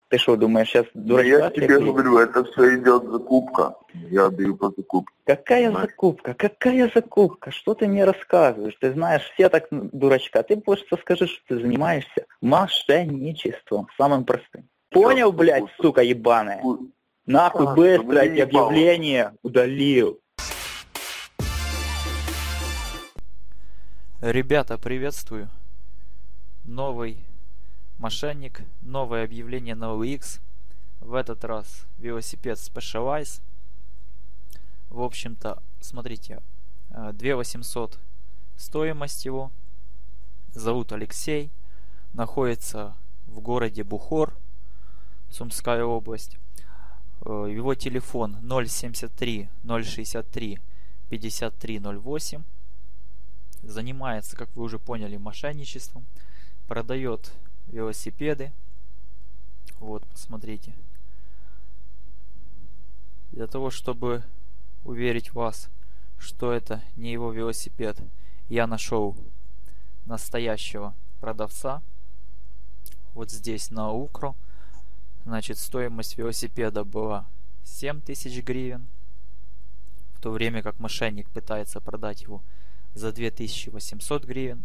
Ты что, думаешь, сейчас Да дурачка я тебе слепил? говорю, это все идет закупка. Я даю по закупке. Какая Знаешь? закупка? Какая закупка? Что ты мне рассказываешь? Ты знаешь, все так дурачка. Ты просто скажи, что ты занимаешься мошенничеством, самым простым. Понял, блядь, сука ебаная? Нахуй А, быстро эти ебало. объявления удалил. Ребята, приветствую. Новый мошенник, новое объявление на OLX. В этот раз велосипед Specialized. В общем-то, смотрите, 2800 стоимость его. Зовут Алексей. Находится в городе Бухор, Сумская область. Его телефон 073 063 5308. Занимается, как вы уже поняли, мошенничеством. Продает велосипеды. Вот, посмотрите. Для того, чтобы уверить вас, что это не его велосипед, я нашел настоящего продавца. Вот здесь на Укро. Значит, стоимость велосипеда была 7000 гривен. В то время как мошенник пытается продать его за 2800 гривен.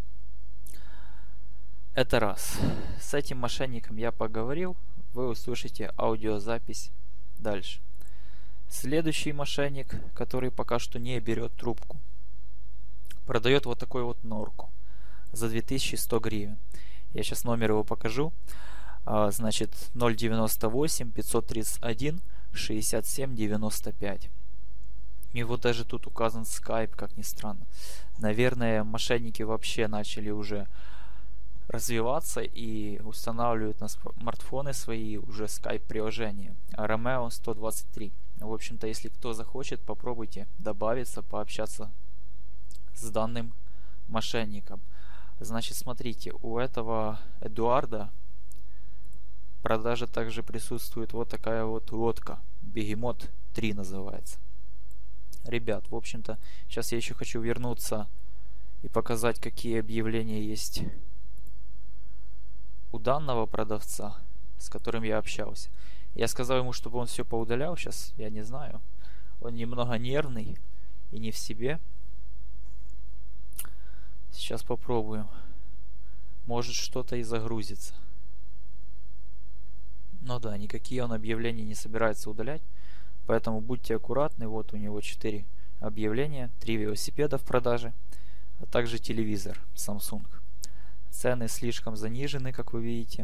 Это раз. С этим мошенником я поговорил. Вы услышите аудиозапись дальше. Следующий мошенник, который пока что не берет трубку, продает вот такую вот норку за 2100 гривен. Я сейчас номер его покажу. Значит, 098 531 67 95. И вот даже тут указан Skype, как ни странно. Наверное, мошенники вообще начали уже развиваться и устанавливают на смартфоны свои уже Skype приложение. Romeo 123. В общем-то, если кто захочет, попробуйте добавиться, пообщаться с данным мошенником. Значит, смотрите, у этого Эдуарда в продаже также присутствует вот такая вот лодка. Бегемот 3 называется. Ребят, в общем-то, сейчас я еще хочу вернуться и показать, какие объявления есть у данного продавца, с которым я общался. Я сказал ему, чтобы он все поудалял. Сейчас я не знаю. Он немного нервный и не в себе. Сейчас попробуем. Может, что-то и загрузится. Но да, никакие он объявления не собирается удалять. Поэтому будьте аккуратны. Вот у него 4 объявления. 3 велосипеда в продаже. А также телевизор Samsung. Цены слишком занижены, как вы видите.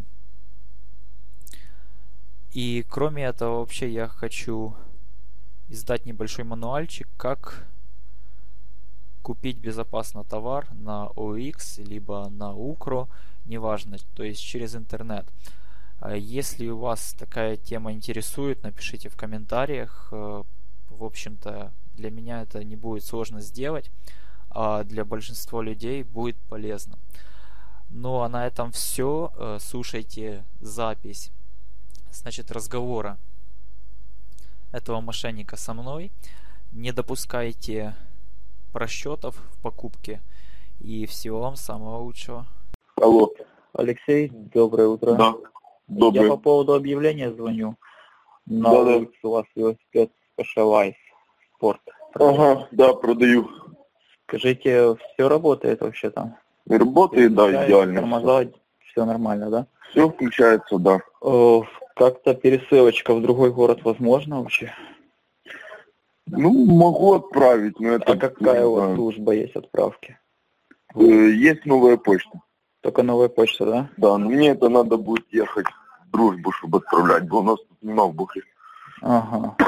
И кроме этого, вообще я хочу издать небольшой мануальчик, как купить безопасно товар на OLX, либо на Укро, неважно, то есть через интернет. Если у вас такая тема интересует, напишите в комментариях. В общем-то, для меня это не будет сложно сделать, а для большинства людей будет полезно. Ну а на этом все. Слушайте запись, значит, разговора этого мошенника со мной. Не допускайте просчетов в покупке. И всего вам самого лучшего. Алло. Алексей, доброе утро. Да. Добрый. Я по поводу объявления звоню. На Да. улице у вас велосипед Specialized Sport. Ага, да, продаю. Скажите, все работает вообще там? Работает, да, идеально. Тормоза, все нормально, да? Все включается, да. Как-то пересылочка в другой город возможно вообще? Ну, могу отправить, но это... А какая у вас служба есть отправки? Есть новая почта. Только новая почта, да? Да, но мне это надо будет ехать в Дружбу, чтобы отправлять, бо у нас тут нема в Бухаре. Ага.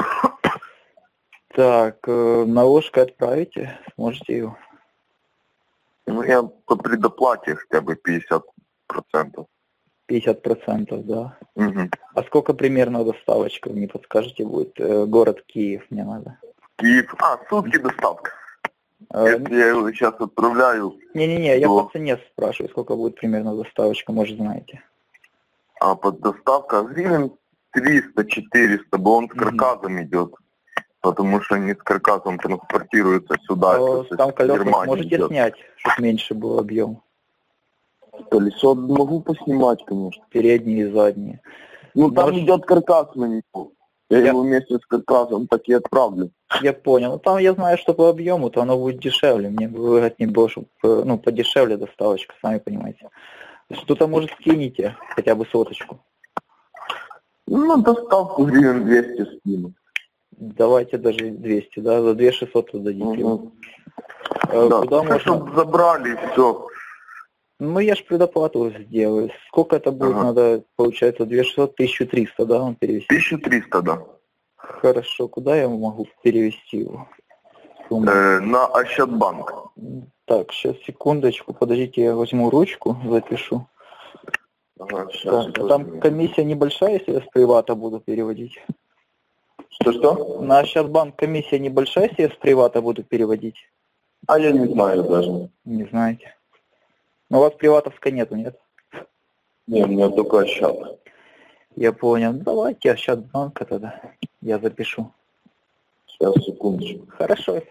Так, наложкой отправите? Сможете ее? Ну, я по предоплате хотя бы 50%. 50%, да? Угу. А сколько примерно доставочка, не подскажете, будет? Город Киев мне надо. Киев. Сутки доставка. Если я его сейчас отправляю... Не-не-не, я то... по цене спрашиваю, сколько будет примерно доставочка, может, знаете. Под доставка гривен 300-400, бо он с каркасом идет. Потому что не с каркасом транспортируется сюда. Там колеса можете идет. Снять, чтобы меньше был объем. Колесо могу поснимать, конечно. Передние и задние. Ну, там Может, идет каркас на него. Я я, его вместе с каркасом так и отправлю. я понял. Ну, там я знаю, что по объему, то оно будет дешевле. Мне бы выгоднее было, чтобы, ну, подешевле доставочка, сами понимаете. Что-то, может, скинете, хотя бы соточку. Ну, доставку гривен 200 скину. Давайте даже 200, да, за 2600 дадите. Угу. Куда Да, можно? чтобы забрали и все. Ну, я ж предоплату сделаю. Сколько это будет? Ага. Надо, получается, 2600, 1300, да, он перевести? 1300, да. Хорошо, куда я могу перевести его? Сумму? На Ощадбанк. Так, сейчас, секундочку, подождите, я возьму ручку, запишу. Ага, сейчас. Так, а там комиссия небольшая, если я с привата буду переводить? Что? На Ощадбанк комиссия небольшая, если я с привата буду переводить? А я не знаю даже. Не знаете. Но у вас приватовска нету, нет? Не, у меня только Ощад. Я понял. Давайте Ощадбанка тогда. Я запишу. Сейчас, секундочку. Хорошо.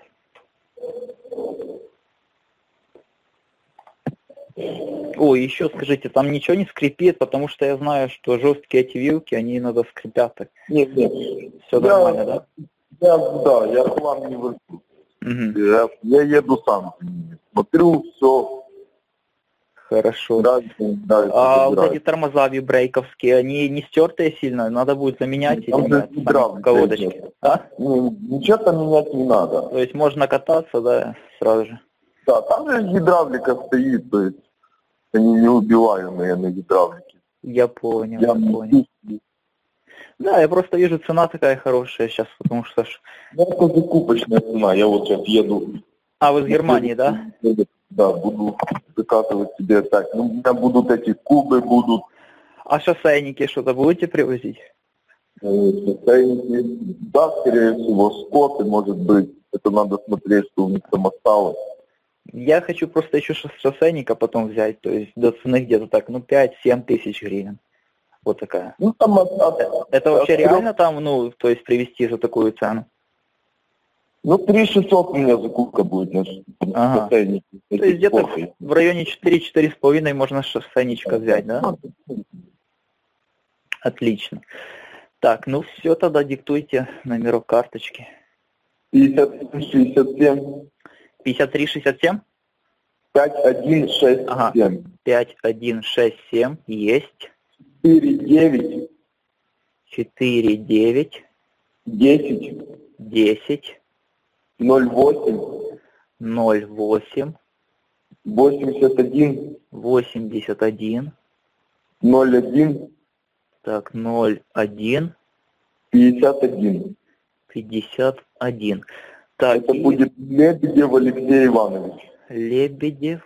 Ой, еще скажите, там ничего не скрипит, потому что я знаю, что жесткие эти вилки, они иногда скрипят. Так. Нет. Все нормально, да? Я к вам не вожу. Угу. Я еду сам. Смотрю, все. Хорошо. Дальше А вот эти тормоза вибрейковские, они не стертые сильно? Надо будет заменять или нет? Сами колодочки. А? Ничего там менять не надо. То есть можно кататься, да, сразу же? Да, там же гидравлика стоит, то есть они неубиваемые на гидравлике. Я понял. Да, я просто вижу, цена такая хорошая сейчас, потому что... Ну, это закупочная цена, я вот сейчас еду. А, вы из Германии, да? Да, буду заказывать себе так. Ну, у меня будут эти кубы, будут. А шоссейники что-то будете привозить? Шоссейники, да, скорее всего, скоты, может быть. Это надо смотреть, что у них там осталось. Я хочу просто еще шоссейника потом взять, то есть до цены где-то так, 5-7 тысяч гривен. Вот такая. Ну, там это вообще реально там, то есть привезти за такую цену? Ну, 3600 у меня закупка будет на шоссейнике. То есть где-то в районе 4-4,5 можно шоссейничка взять, да? Отлично. Так, все, тогда диктуйте номерок карточки. 53-67. 53-67? 5167. Ага. 5167 есть. 49. 49. 10. 10. 08. 08. 81. 81. 01. Так, 01. 51. 51. Так, это будет Лебедев Алексей Иванович. Лебедев.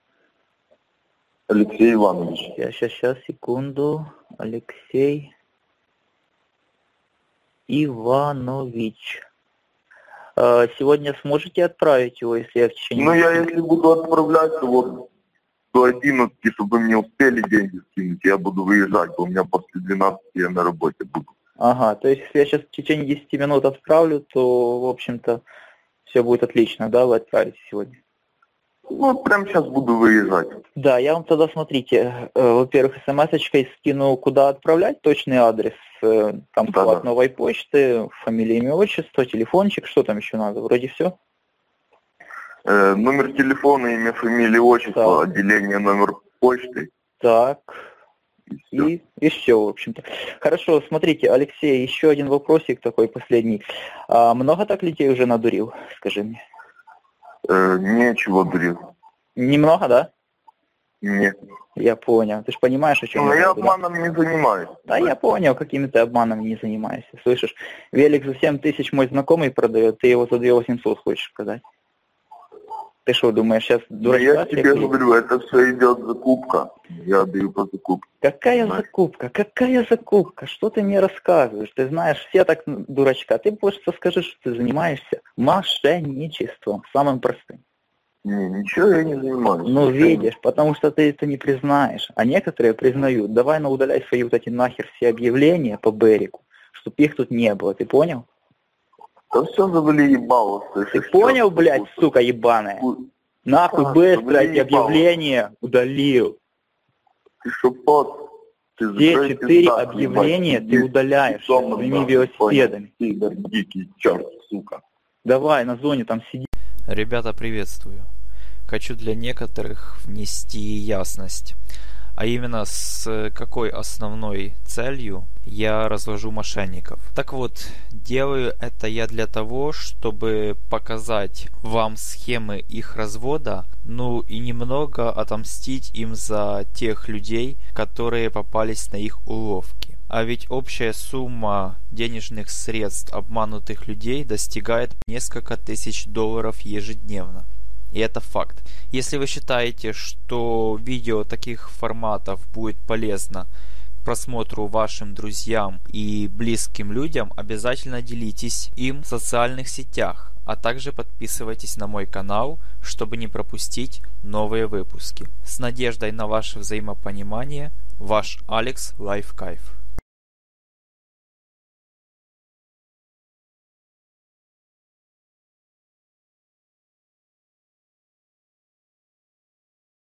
Алексей Иванович. Сейчас, секунду. Алексей Иванович. Сегодня сможете отправить его, если я в течение... Ну, я если буду отправлять, то вот до 11, чтобы вы мне успели деньги скинуть, я буду выезжать, бо у меня после 12 я на работе буду. Ага, то есть если я сейчас в течение 10 минут отправлю, то, в общем-то, все будет отлично, да, вы отправите сегодня? Ну, прямо сейчас буду выезжать. Да, я вам тогда, смотрите, во-первых, смс-очкой скину, куда отправлять, точный адрес, там вклад новой почты, фамилия, имя, отчество, телефончик, что там еще надо, вроде все? Номер телефона, имя, фамилия, отчество, так. Отделение, номер почты. Так, и все, в общем-то. Хорошо, смотрите, Алексей, еще один вопросик такой последний. Много так людей уже надурил, скажи мне? Нечего дурил. Немного, да? Нет. Я понял. Ты же понимаешь, о чем я говорю, обманом не занимаюсь. Да, я понял, какими ты обманами не занимаешься. Слышишь, велик за 7 тысяч мой знакомый продает, ты его за 2800 хочешь продать. Ты что, думаешь, сейчас дурачка? Я тебе говорю, это все идет закупка. Я даю по закупке. Какая закупка? Какая закупка? Что ты мне рассказываешь? Ты знаешь, все так дурачка. Ты просто скажи, что ты занимаешься мошенничеством, самым простым. Не, ничего я не занимаюсь. Ну, видишь, потому что ты это не признаешь. А некоторые признают. Давай удаляй свои вот эти нахер все объявления по Берику, чтобы их тут не было. Ты понял? Да все завали ебало. Ты понял, блядь, сука ебаная? Нахуй быстро эти объявления удалил. Ты что, пот? Ты Все закрой 4 пизда, объявления ебать, ты удаляешь дома, своими да, велосипедами. Пидор, дикий черт, сука. Давай на зоне там сиди. Ребята, приветствую. Хочу для некоторых внести ясность. А именно, с какой основной целью я развожу мошенников. Так вот, делаю это я для того, чтобы показать вам схемы их развода, ну и немного отомстить им за тех людей, которые попались на их уловки. А ведь общая сумма денежных средств обманутых людей достигает несколько тысяч долларов ежедневно. И это факт. Если вы считаете, что видео таких форматов будет полезно к просмотру вашим друзьям и близким людям, обязательно делитесь им в социальных сетях, а также подписывайтесь на мой канал, чтобы не пропустить новые выпуски. С надеждой на ваше взаимопонимание, ваш Алекс Лайфкайф.